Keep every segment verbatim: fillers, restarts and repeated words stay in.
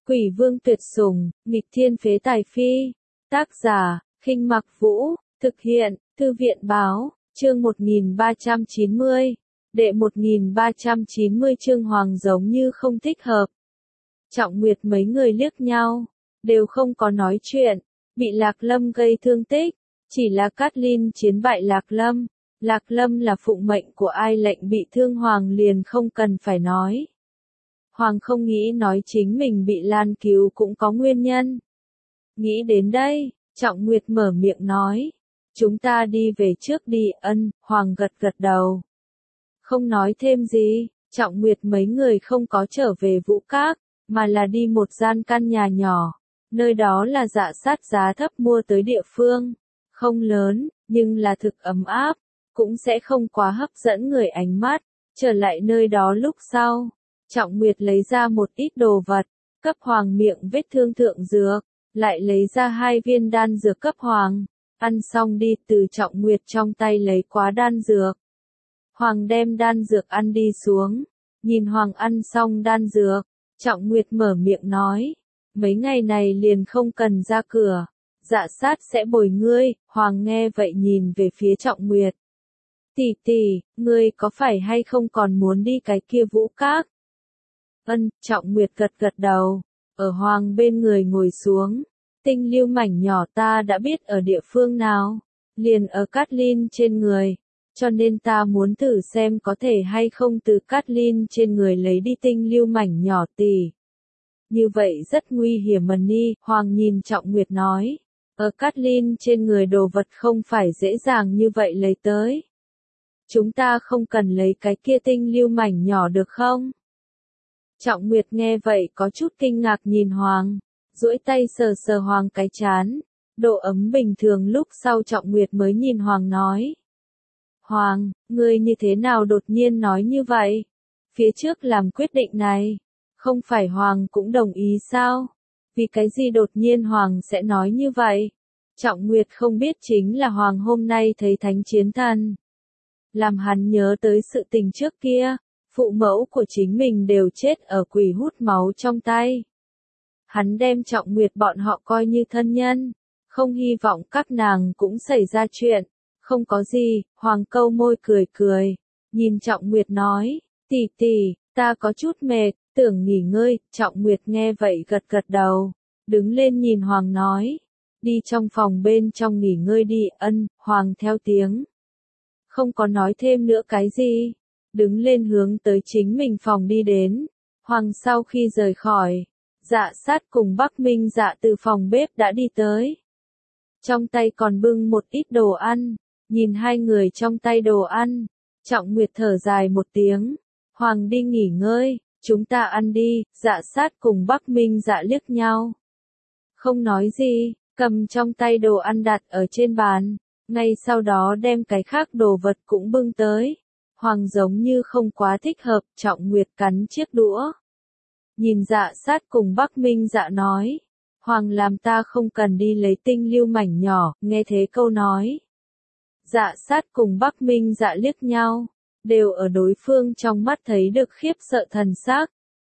Quỷ vương tuyệt sủng, nghịch thiên phế tài phi. Tác giả, Khinh Mặc Vũ, thực hiện, Thư viện Báo, chương một nghìn ba trăm chín mươi. Đệ một nghìn ba trăm chín mươi chương Hoàng giống như không thích hợp. Trọng Nguyệt mấy người liếc nhau, đều không có nói chuyện, bị Lạc Lâm gây thương tích, chỉ là Cát Linh chiến bại Lạc Lâm. Lạc Lâm là phụng mệnh của ai lệnh bị thương Hoàng liền không cần phải nói. Hoàng không nghĩ nói chính mình bị Lan cứu cũng có nguyên nhân. Nghĩ đến đây, Trọng Nguyệt mở miệng nói. Chúng ta đi về trước đi, ân, Hoàng gật gật đầu. Không nói thêm gì, Trọng Nguyệt mấy người không có trở về Vũ Các, mà là đi một gian căn nhà nhỏ. Nơi đó là Dạ Sát giá thấp mua tới địa phương. Không lớn, nhưng là thực ấm áp, cũng sẽ không quá hấp dẫn người ánh mắt. Trở lại nơi đó lúc sau, Trọng Nguyệt lấy ra một ít đồ vật, cấp Hoàng miệng vết thương thượng dược, lại lấy ra hai viên đan dược cấp Hoàng. Ăn xong đi, từ Trọng Nguyệt trong tay lấy quá đan dược. Hoàng đem đan dược ăn đi xuống, nhìn Hoàng ăn xong đan dược, Trọng Nguyệt mở miệng nói, mấy ngày này liền không cần ra cửa, Dạ Sát sẽ bồi ngươi. Hoàng nghe vậy nhìn về phía Trọng Nguyệt. Tỷ tỷ, ngươi có phải hay không còn muốn đi cái kia Vũ Các? Ân, Trọng Nguyệt gật gật đầu, ở Hoàng bên người ngồi xuống. Tinh lưu mảnh nhỏ ta đã biết ở địa phương nào, liền ở Cát Linh trên người, cho nên ta muốn thử xem có thể hay không từ Cát Linh trên người lấy đi tinh lưu mảnh nhỏ tỷ. Như vậy rất nguy hiểm mà ni, Hoàng nhìn Trọng Nguyệt nói, ở Cát Linh trên người đồ vật không phải dễ dàng như vậy lấy tới. Chúng ta không cần lấy cái kia tinh lưu mảnh nhỏ được không? Trọng Nguyệt nghe vậy có chút kinh ngạc nhìn Hoàng, duỗi tay sờ sờ Hoàng cái trán, độ ấm bình thường. Lúc sau Trọng Nguyệt mới nhìn Hoàng nói. Hoàng, ngươi như thế nào đột nhiên nói như vậy? Phía trước làm quyết định này, không phải Hoàng cũng đồng ý sao? Vì cái gì đột nhiên Hoàng sẽ nói như vậy? Trọng Nguyệt không biết chính là Hoàng hôm nay thấy Thánh Chiến Thần, làm hắn nhớ tới sự tình trước kia, phụ mẫu của chính mình đều chết ở quỷ hút máu trong tay. Hắn đem Trọng Nguyệt bọn họ coi như thân nhân, không hy vọng các nàng cũng xảy ra chuyện. Không có gì, Hoàng câu môi cười cười, nhìn Trọng Nguyệt nói, tỷ tỷ, ta có chút mệt, tưởng nghỉ ngơi. Trọng Nguyệt nghe vậy gật gật đầu, đứng lên nhìn Hoàng nói, đi trong phòng bên trong nghỉ ngơi đi. Ân, Hoàng theo tiếng, không có nói thêm nữa cái gì, đứng lên hướng tới chính mình phòng đi đến. Hoàng sau khi rời khỏi, Dạ Sát cùng Bắc Minh Dạ từ phòng bếp đã đi tới. Trong tay còn bưng một ít đồ ăn, nhìn hai người trong tay đồ ăn, Trọng Nguyệt thở dài một tiếng, Hoàng đi nghỉ ngơi, chúng ta ăn đi. Dạ Sát cùng Bắc Minh Dạ liếc nhau, không nói gì, cầm trong tay đồ ăn đặt ở trên bàn, ngay sau đó đem cái khác đồ vật cũng bưng tới. Hoàng giống như không quá thích hợp, Trọng Nguyệt cắn chiếc đũa. Nhìn Dạ Sát cùng Bắc Minh Dạ nói, Hoàng làm ta không cần đi lấy tinh lưu mảnh nhỏ. Nghe thế câu nói, Dạ Sát cùng Bắc Minh Dạ liếc nhau, đều ở đối phương trong mắt thấy được khiếp sợ thần sắc.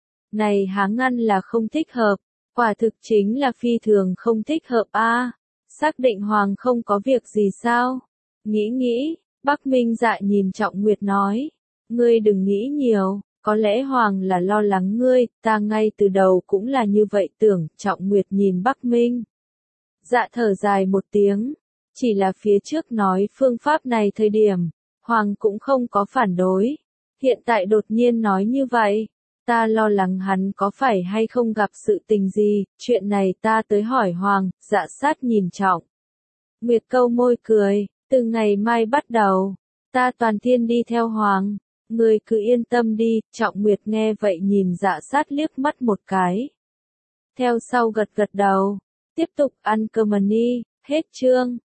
Này há ngăn là không thích hợp, quả thực chính là phi thường không thích hợp a. À, xác định Hoàng không có việc gì sao? Nghĩ nghĩ, Bắc Minh Dạ nhìn Trọng Nguyệt nói, ngươi đừng nghĩ nhiều, có lẽ Hoàng là lo lắng ngươi, ta ngay từ đầu cũng là như vậy tưởng. Trọng Nguyệt nhìn Bắc Minh Dạ thở dài một tiếng, chỉ là phía trước nói phương pháp này thời điểm, Hoàng cũng không có phản đối, hiện tại đột nhiên nói như vậy, ta lo lắng hắn có phải hay không gặp sự tình gì, chuyện này ta tới hỏi Hoàng. Dạ Sát nhìn Trọng Nguyệt câu môi cười, từ ngày mai bắt đầu, ta toàn thiên đi theo Hoàng, ngươi cứ yên tâm đi. Trọng Nguyệt nghe vậy nhìn Dạ Sát liếc mắt một cái, theo sau gật gật đầu, tiếp tục ăn cơm ni. Hết chương.